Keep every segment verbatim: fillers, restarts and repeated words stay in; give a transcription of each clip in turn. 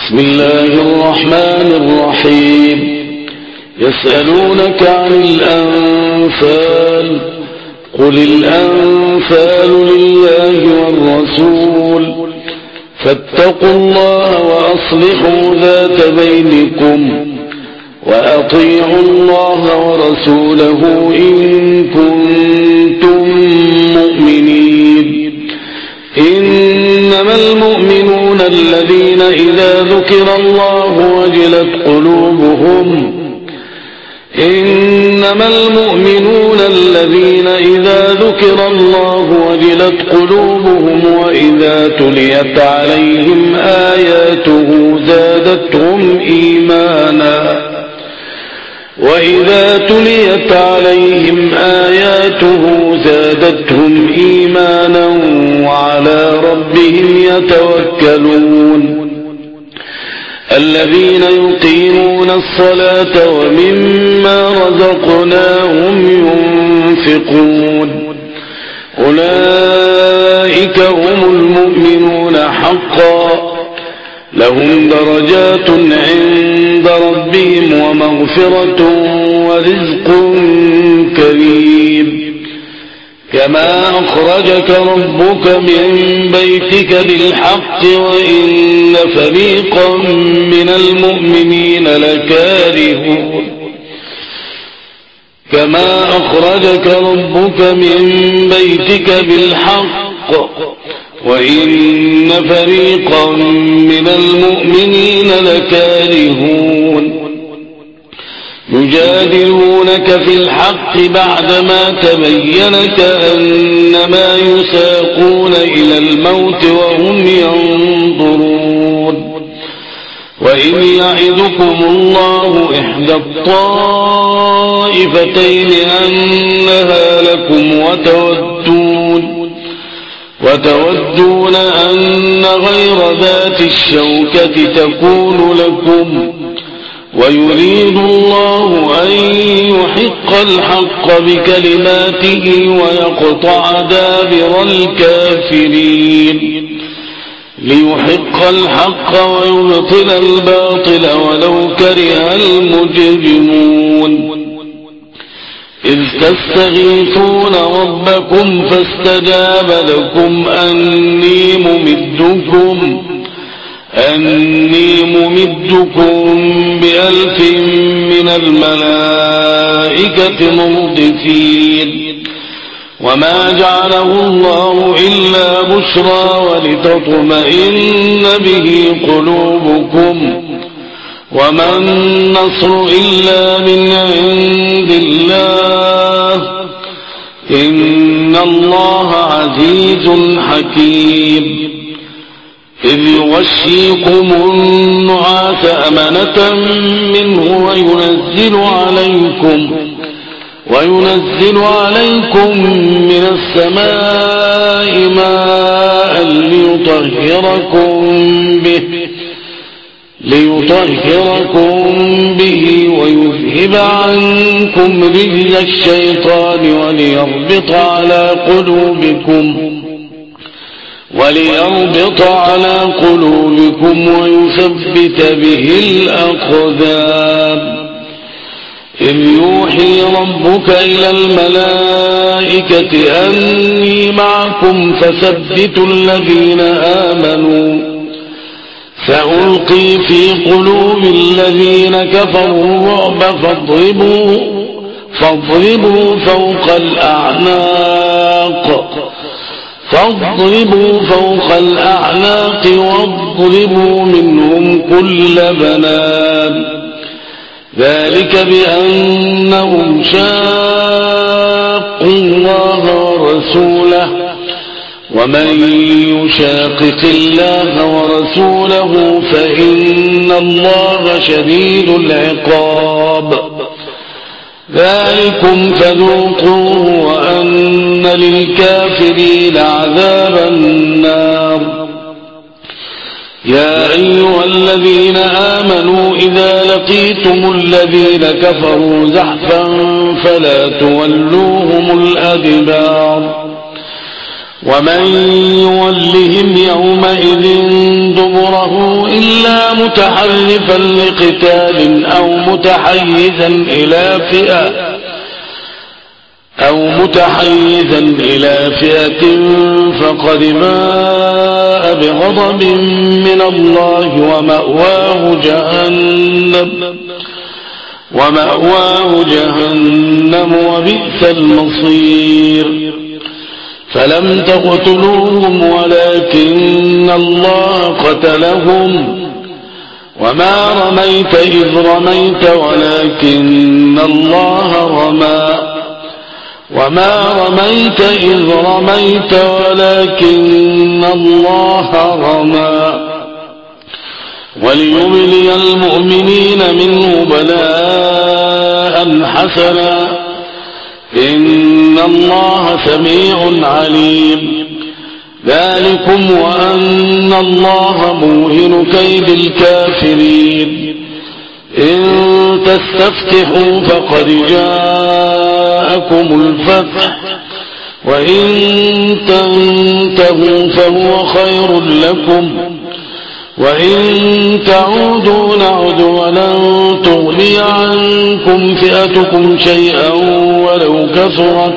بسم الله الرحمن الرحيم. يسألونك عن الأنفال قل الأنفال لله والرسول فاتقوا الله وأصلحوا ذات بينكم وأطيعوا الله ورسوله إن كنتم مؤمنين. إنما المؤمنون الذين إذا ذكر الله وجلت قلوبهم إنما المؤمنون الذين إذا ذكر الله وجلت قلوبهم وإذا تليت عليهم آياته زادتهم إيمانا وإذا تليت عليهم آياته زادتهم إيمانا وعلى ربهم يتوكلون. الذين يقيمون الصلاة ومما رزقناهم ينفقون أولئك هم المؤمنون حقا لهم درجات عند ربهم ومغفرة ورزق كريم. كما أخرجك ربك من بيتك بالحق وإن فريقا من المؤمنين لكارهون كما أخرجك ربك من بيتك بالحق وإن فريقا من المؤمنين لكارهون يجادلونك في الحق بعدما تبين كأنما يساقون إلى الموت وهم ينظرون. وإذ يعدكم الله إحدى الطائفتين أنها لكم وتودون وتودون أن غير ذات الشوكة تكون لكم ويريد الله أن يحق الحق بكلماته ويقطع دابر الكافرين ليحق الحق ويبطل الباطل ولو كره المجرمون. إذ تستغيثون ربكم فاستجاب لكم أني ممدكم أني ممدكم بألف من الملائكة مردفين. وما جعله الله إلا بشرى ولتطمئن به قلوبكم وما النصر إلا من عند الله إن الله عزيز حكيم. إذ يغشيكم النعاس أمنة منه وينزل عليكم وينزل عليكم من السماء ماء ليطهركم به ليطهركم به ويذهب عنكم رجز الشيطان وليربط على قلوبكم وليربط على قلوبكم ويثبت به الأقدام. إذ يوحي ربك إلى الملائكة أني معكم فثبتوا الذين آمنوا فألقي في قلوب الذين كفروا الرعب فاضربوا فاضربوا فوق الأعناق فاضربوا فوق الأعناق واضربوا منهم كل بنان ذلك بأنهم شاقوا الله ورسوله ومن يشاقق الله ورسوله فإن الله شديد العقاب. ذلكم فذوقوه وأن للكافرين عذاب النار. يا أيها الذين آمنوا إذا لقيتم الذين كفروا زحفا فلا تولوهم الأدبار ومن يولهم يومئذ دبره يضره إلا متحرفا لقتال أو متحيزا إلى فئة أو متحيزا إلى فئة فقد باء بغضب من الله ومأواه جهنم ومأواه جهنم وبئس المصير فلم تقتلوهم ولكن الله قتلهم وما رميت إذ رميت ولكن الله رمى وما رميت إذ رميت ولكن الله رمى وليبلي المؤمنين منه بلاء حسنا إن الله سميع عليم ذلكم وأن الله موهن كيد الكافرين إن تستفتحوا فقد جاءكم الفتح وإن تنتهوا فهو خير لكم وإن تعودوا نعد ولن تغني عنكم فئتكم شيئا ولو كثرت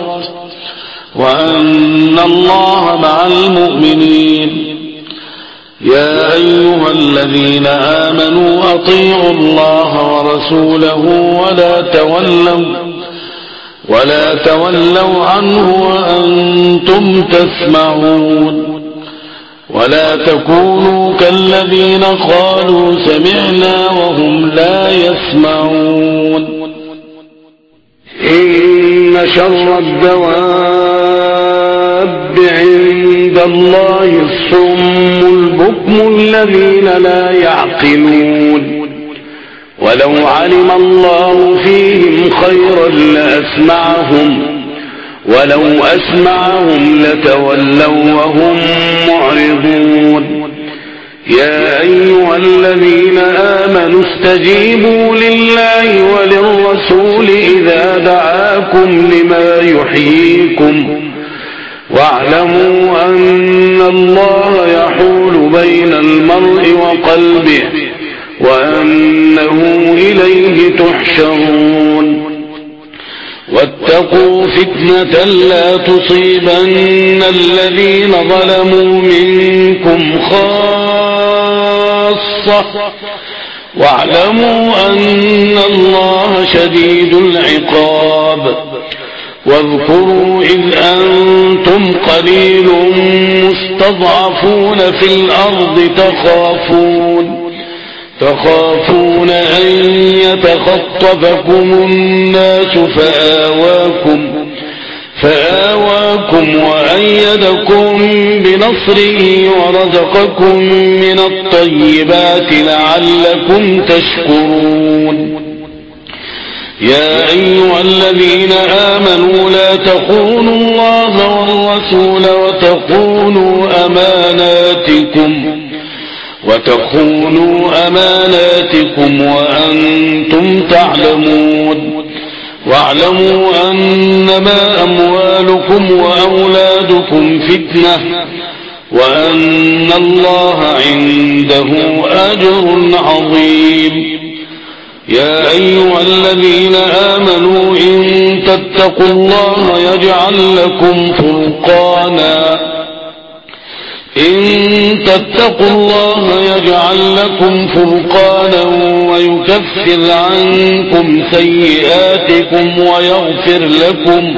وأن الله مع المؤمنين يا أيها الذين آمنوا أطيعوا الله ورسوله ولا تولوا ولا تولوا عنه وأنتم تسمعون ولا تكونوا كالذين قالوا سمعنا وهم لا يسمعون إن شر الدواب عند الله الصم البكم الذين لا يعقلون ولو علم الله فيهم خيرا لأسمعهم ولو أسمعهم لتولوا وهم معرضون يا أيها الذين آمنوا استجيبوا لله وللرسول إذا دعاكم لما يحييكم واعلموا أن الله يحول بين المرء وقلبه وأنه إليه تحشرون واتقوا فتنة لا تصيبن الذين ظلموا منكم خاصة واعلموا أن الله شديد العقاب واذكروا إذ أنتم قليل مستضعفون في الأرض تخافون تخافون أن يتخطفكم الناس فآواكم فآواكم وأيدكم بنصره ورزقكم من الطيبات لعلكم تشكرون يا أيها الذين آمنوا لا تخونوا الله والرسول وتخونوا أماناتكم وتخونوا أماناتكم وأنتم تعلمون واعلموا أنما أموالكم وأولادكم فتنة وأن الله عنده أجر عظيم يا أيها الذين آمنوا إن تتقوا الله يجعل لكم فرقانا إن تتقوا الله يجعل لكم فرقانا ويكفر عنكم سيئاتكم ويغفر لكم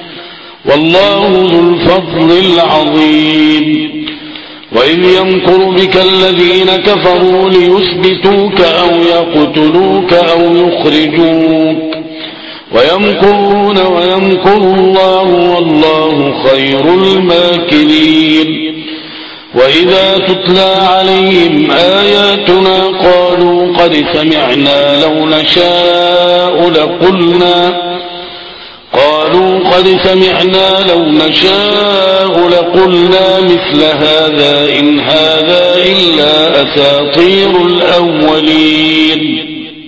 والله ذو الفضل العظيم وإذ يمكر بك الذين كفروا ليثبتوك أو يقتلوك أو يخرجوك ويمكرون ويمكر الله والله خير الماكرين وإذا تتلى عليهم آياتنا قالوا قد سمعنا لو نشاء لقلنا قالوا قد سمعنا لو نشاء لقلنا مثل هذا إن هذا إلا أساطير الأولين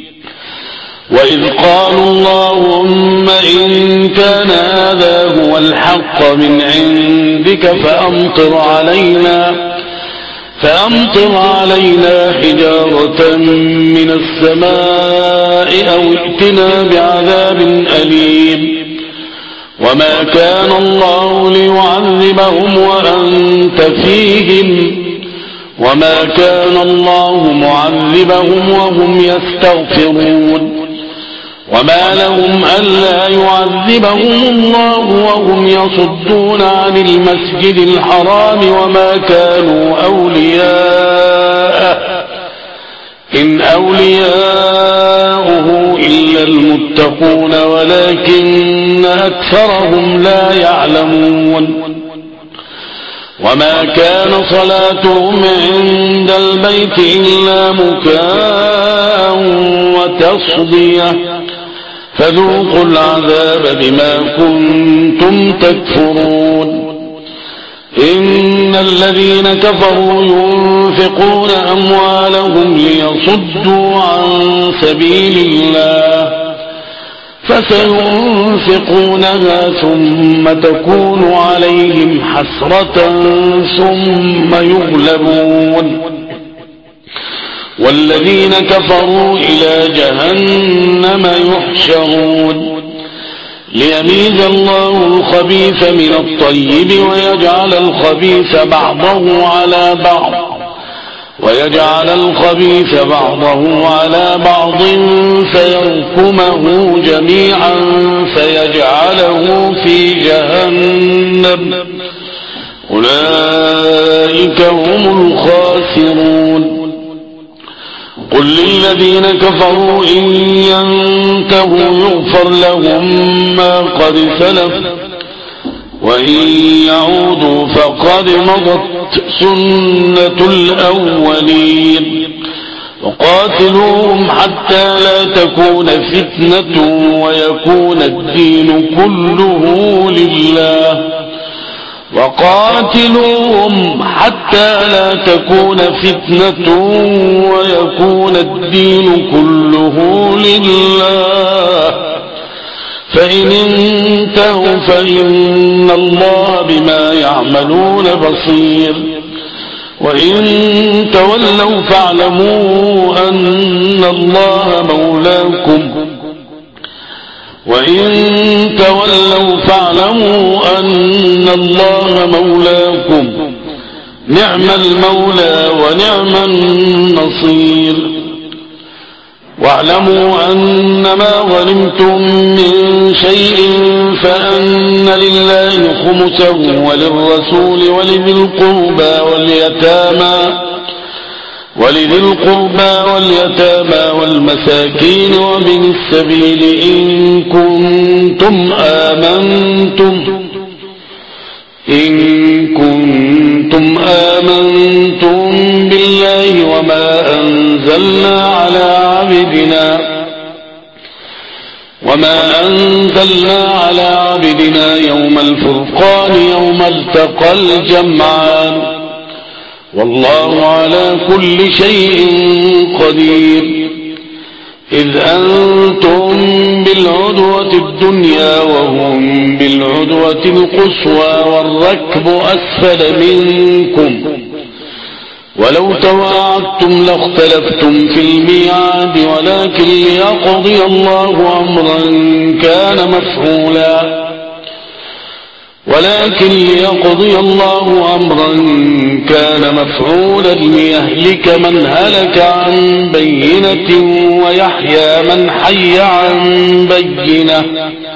وإذ قالوا اللهم إن كان هذا هو الحق من عندك فأمطر علينا فأمطر علينا حجارة من السماء أو ائتنا بعذاب أليم وما كان الله ليعذبهم وأنت فيهم وما كان الله معذبهم وهم يستغفرون وما لهم ألا يعذبهم الله وهم يصدون عن المسجد الحرام وما كانوا أولياءه إن أولياؤه إلا المتقون ولكن أكثرهم لا يعلمون وما كان صلاتهم عند البيت إلا مكاء وتصدية فذوقوا العذاب بما كنتم تكفرون إن الذين كفروا ينفقون أموالهم ليصدوا عن سبيل الله فسينفقونها ثم تكون عليهم حسرة ثم يغلبون والذين كفروا إلى جهنم يحشرون ليميز الله الخبيث من الطيب ويجعل الخبيث بعضه على بعض ويجعل الخبيث بعضه على بعض فيركمه جميعا فيجعله في جهنم أولئك هم الخاسرون قل للذين كفروا إن ينتهوا يغفر لهم ما قد سلف وإن يعودوا فقد مضت سنة الأولين وقاتلوهم حتى لا تكون فتنة ويكون الدين كله لله وقاتلوهم حتى لا تكون فتنة ويكون الدين كله لله فإن انتهوا فإن الله بما يعملون بصير وإن تولوا فاعلموا أن الله مولاكم وإن تولوا فاعلموا أن الله مولاكم نعم المولى ونعم النصير واعلموا أنما غنمتم من شيء فأن لله خمسه وللرسول ولذي القربى واليتامى ولذي القربى واليتامى والمساكين وابن السبيل إن كنتم آمنتم إن كنتم آمنتم بالله وما أنزلنا على عبدنا وما أنزلنا على عبدنا يوم الفرقان يوم التقى الجمعان والله على كل شيء قدير إذ أنتم بالعدوة الدنيا وهم بالعدوة القصوى والركب أسفل منكم ولو تواعدتم لاختلفتم في الميعاد ولكن ليقضي الله أمرا كان مفعولا ولكن ليقضي الله أمرا كان مفعولا ليهلك من هلك عن بينة ويحيى من حي عن بينة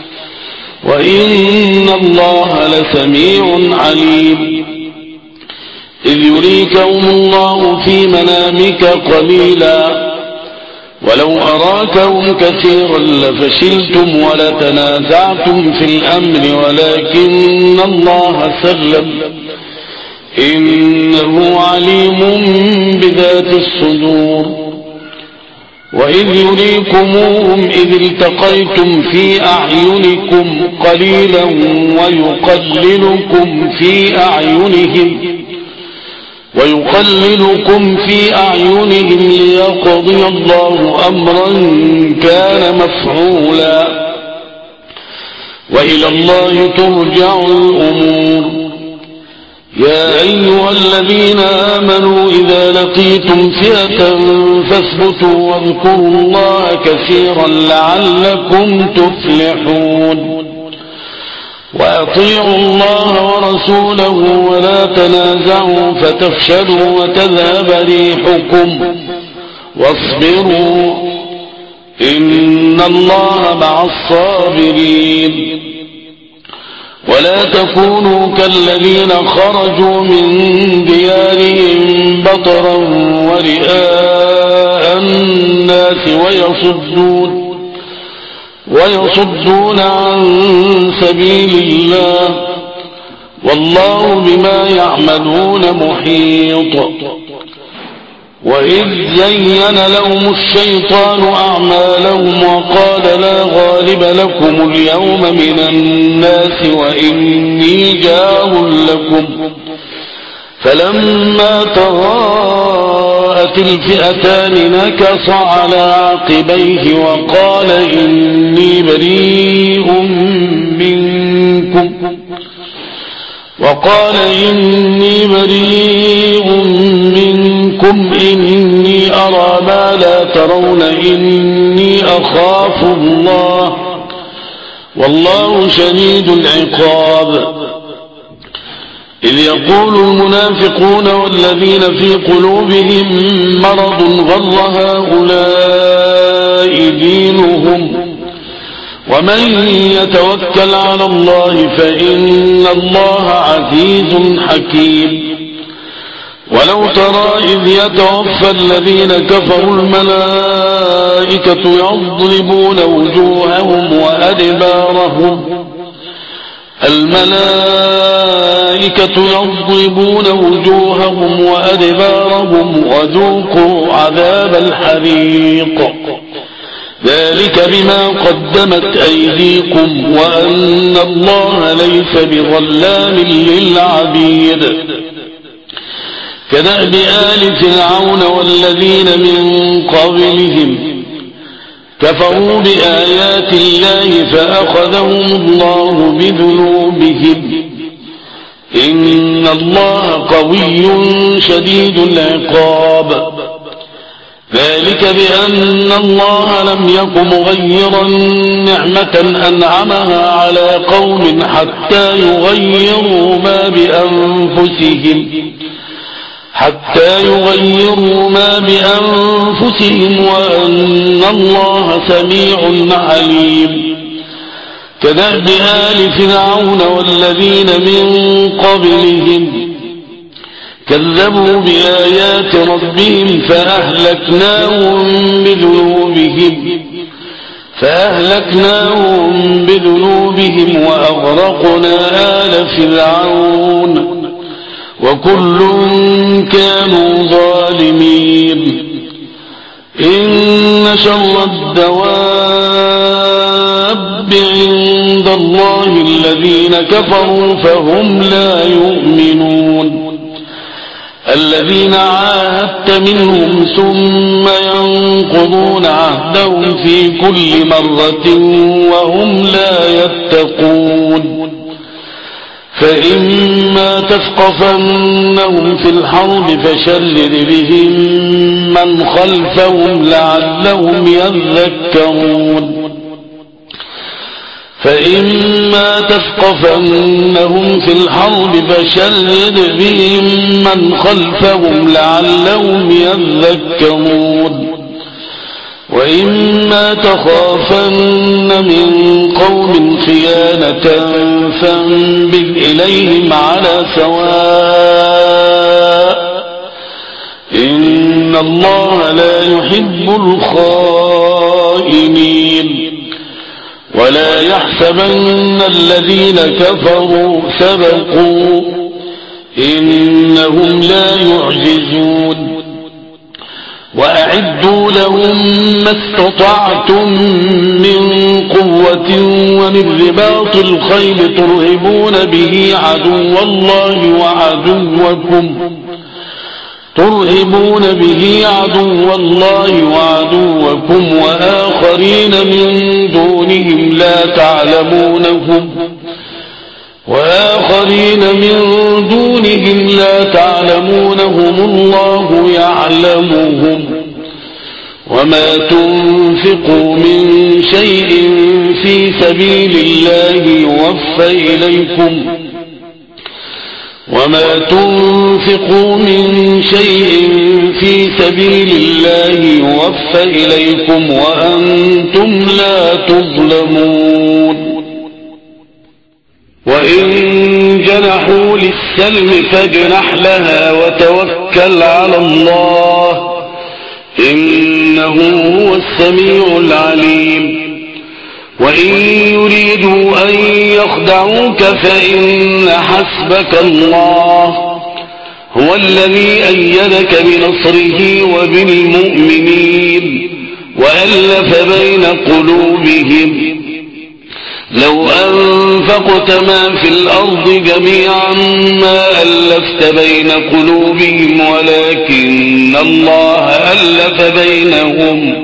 وإن الله لسميع عليم إذ يريكهم الله في منامك قليلا ولو أراكهم كثيرا لفشلتم ولتنازعتم في الأمر ولكن الله سلم إنه عليم بذات الصدور وإذ يريكموهم إذ التقيتم في أعينكم قليلا ويقللكم في أعينهم ويقللكم في أعينهم ليقضي الله أمرا كان مفعولا وإلى الله ترجع الأمور يا أيها الذين آمنوا إذا لقيتم فئة فاثبتوا واذكروا الله كثيرا لعلكم تفلحون وأطيعوا الله ورسوله ولا تنازعوا فتفشلوا وتذهب ريحكم واصبروا إن الله مع الصابرين ولا تكونوا كالذين خرجوا من ديارهم بطرا ورئاء الناس ويصدون ويصدون عن سبيل الله والله بما يعملون محيط وإذ زين لهم الشيطان أعمالهم وقال لا غالب لكم اليوم من الناس وإني جار لكم فلما تراءت الفئتان نكص على عقبيه وقال إني بريء منكم وقال إني بريء منكم إني أرى ما لا ترون إني أخاف الله والله شديد العقاب إذ يقول المنافقون والذين في قلوبهم مرض غر هؤلاء دينهم ومن يتوكل على الله فإن الله عزيز حكيم ولو ترى إذ يتوفى الذين كفروا الملائكة يضربون وجوههم وأدبارهم الملائكة يضربون وجوههم وأدبارهم وذوقوا عذاب الحريق ذلك بما قدمت أيديكم وأن الله ليس بظلام للعبيد كدأب آل فرعون والذين من قبلهم كفروا بآيات الله فأخذهم الله بذنوبهم إن الله قوي شديد العقاب ذلك بأن الله لم يك مغيرا نعمة أنعمها على قوم حتى يغيروا ما بأنفسهم حتى يغيروا ما بأنفسهم وأن الله سميع عليم كدأب آل فرعون والذين من قبلهم كذبوا بآيات ربهم فأهلكناهم بذنوبهم فأهلكناهم بذنوبهم وأغرقنا آل فرعون وكل كانوا ظالمين إن شر الدواب عند الله الذين كفروا فهم لا يؤمنون الذين عاهدت منهم ثم ينقضون عهدهم في كل مرة وهم لا يتقون فإما تثقفنهم في الحرب فشرد بهم من خلفهم لعلهم يذكرون فإما تثقفنهم في الحرب فشرد بهم من خلفهم لعلهم يذكرون وإما تخافن من قوم خيانة فانبذ إليهم على سواء إن الله لا يحب الخائنين ولا يحسبن الذين كفروا سبقوا إنهم لا يعجزون وأعدوا لهم ما استطعتم من قوة ومن رباط الخيل ترهبون به عدو الله وعدوكم ترهبون به عدو الله وعدوكم وآخرين من دونهم لا تعلمونهم وآخرين من دونهم دونهم لا تعلمونهم الله يعلمهم وما تنفقوا من شيء في سبيل الله يوفى إليكم وما تنفقوا من شيء في سبيل الله يوفى إليكم وأنتم لا تظلمون وإن جنحوا للسلم فاجنح لها وتوكل على الله إنه هو السميع العليم وإن يريدوا أن يخدعوك فإن حسبك الله هو الذي أيدك بنصره وبالمؤمنين وألف بين قلوبهم لو أنفقت ما في الأرض جميعا ما ألفت بين قلوبهم ولكن الله ألف بينهم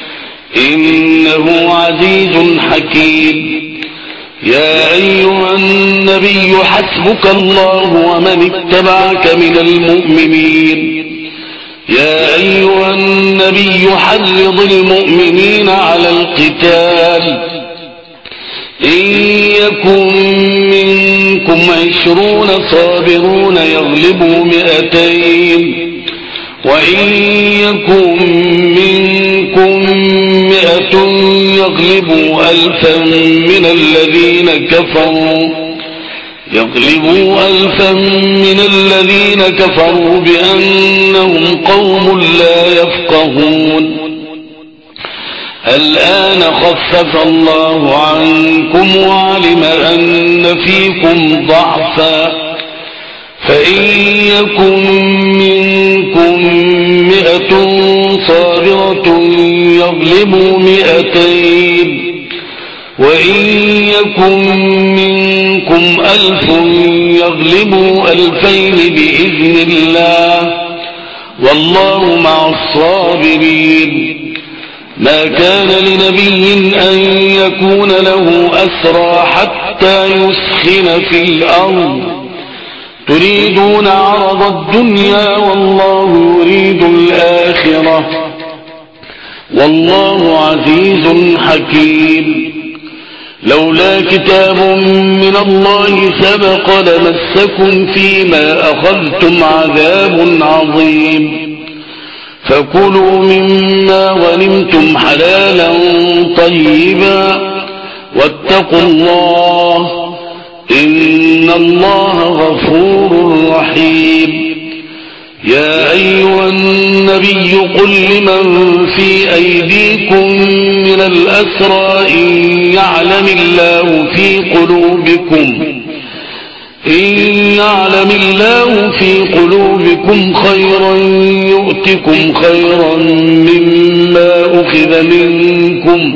إنه عزيز حكيم يا أيها النبي حسبك الله ومن اتبعك من المؤمنين يا أيها النبي حرض المؤمنين على القتال إن يكن منكم عشرون صابرون يغلبوا مئتين وإن يكن منكم مئة يغلبوا ألفا من الذين كفروا يغلبوا ألفا من الذين كفروا بأنهم قوم لا يفقهون الآن خفف الله عنكم وعلم أن فيكم ضعفا فإن يكن منكم مئة صابرة يغلبوا مئتين وإن يكن منكم ألف يغلبوا ألفين بإذن الله والله مع الصابرين ما كان لنبي أن يكون له أسرى حتى يسخن في الأرض تريدون عرض الدنيا والله يريد الآخرة والله عزيز حكيم لولا كتاب من الله سبق لمسكم فيما أخذتم عذاب عظيم فكلوا مما غنمتم حلالا طيبا واتقوا الله إن الله غفور رحيم يا أيها النبي قل لمن في أيديكم من الأسرى إن يعلم الله في قلوبكم إن يعلم الله في قلوبكم خيرا يؤتكم خيرا مما أخذ منكم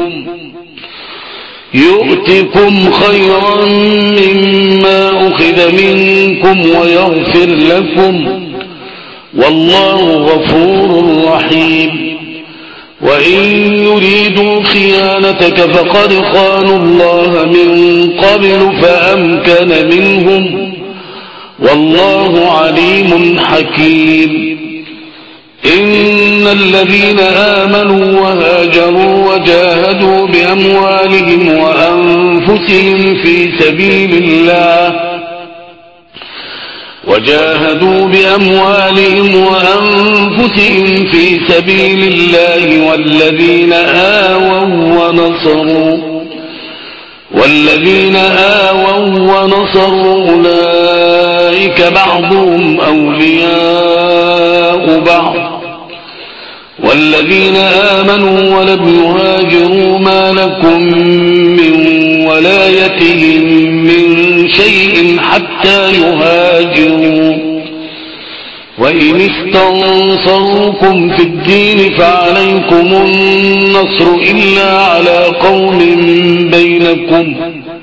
يؤتكم خيرا مما أخذ منكم ويغفر لكم والله غفور رحيم وإن يريدوا خيانتك فقد خانوا الله من قبل فأمكن منهم والله عليم حكيم إن الذين آمنوا وهاجروا وجاهدوا بأموالهم وأنفسهم في سبيل الله وجاهدوا بأموالهم وأنفسهم في سبيل الله والذين آووا ونصروا والذين آووا ونصروا أولئك بعضهم أولياء بعض والذين آمنوا ولم يهاجروا ما لكم من ولايتهم من شيء حتى يهاجروا وإن استنصروكم في الدين فعليكم النصر إلا على قوم بينكم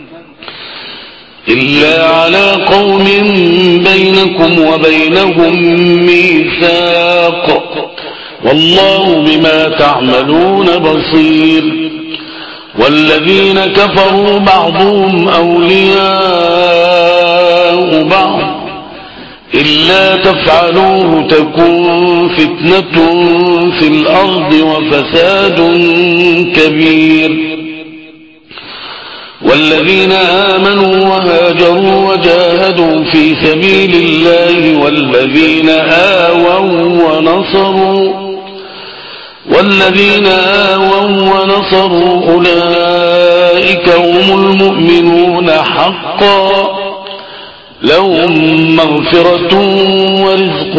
إلا على قوم بينكم وبينهم ميثاق والله بما تعملون بصير والذين كفروا بعضهم أولياء بعض إلا تفعلوه تكن فتنة في الأرض وفساد كبير. والذين آمنوا وهاجروا وجاهدوا في سبيل الله والذين آووا ونصروا والذين آووا ونصروا أولئك هم المؤمنون حقا لهم مغفرة ورزق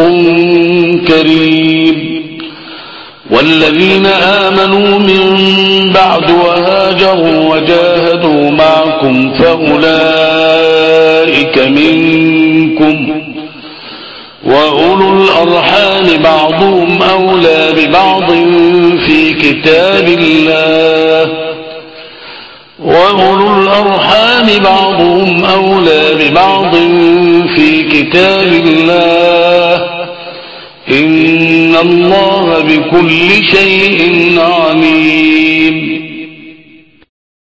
كريم. والذين آمنوا من بعد وهاجروا وجاهدوا معكم فأولئك منكم وأولو الأرحام بعضهم أولى ببعض في كتاب الله وأولو الأرحام بعضهم أولى ببعض في كتاب الله إن الله بكل شيء عليم.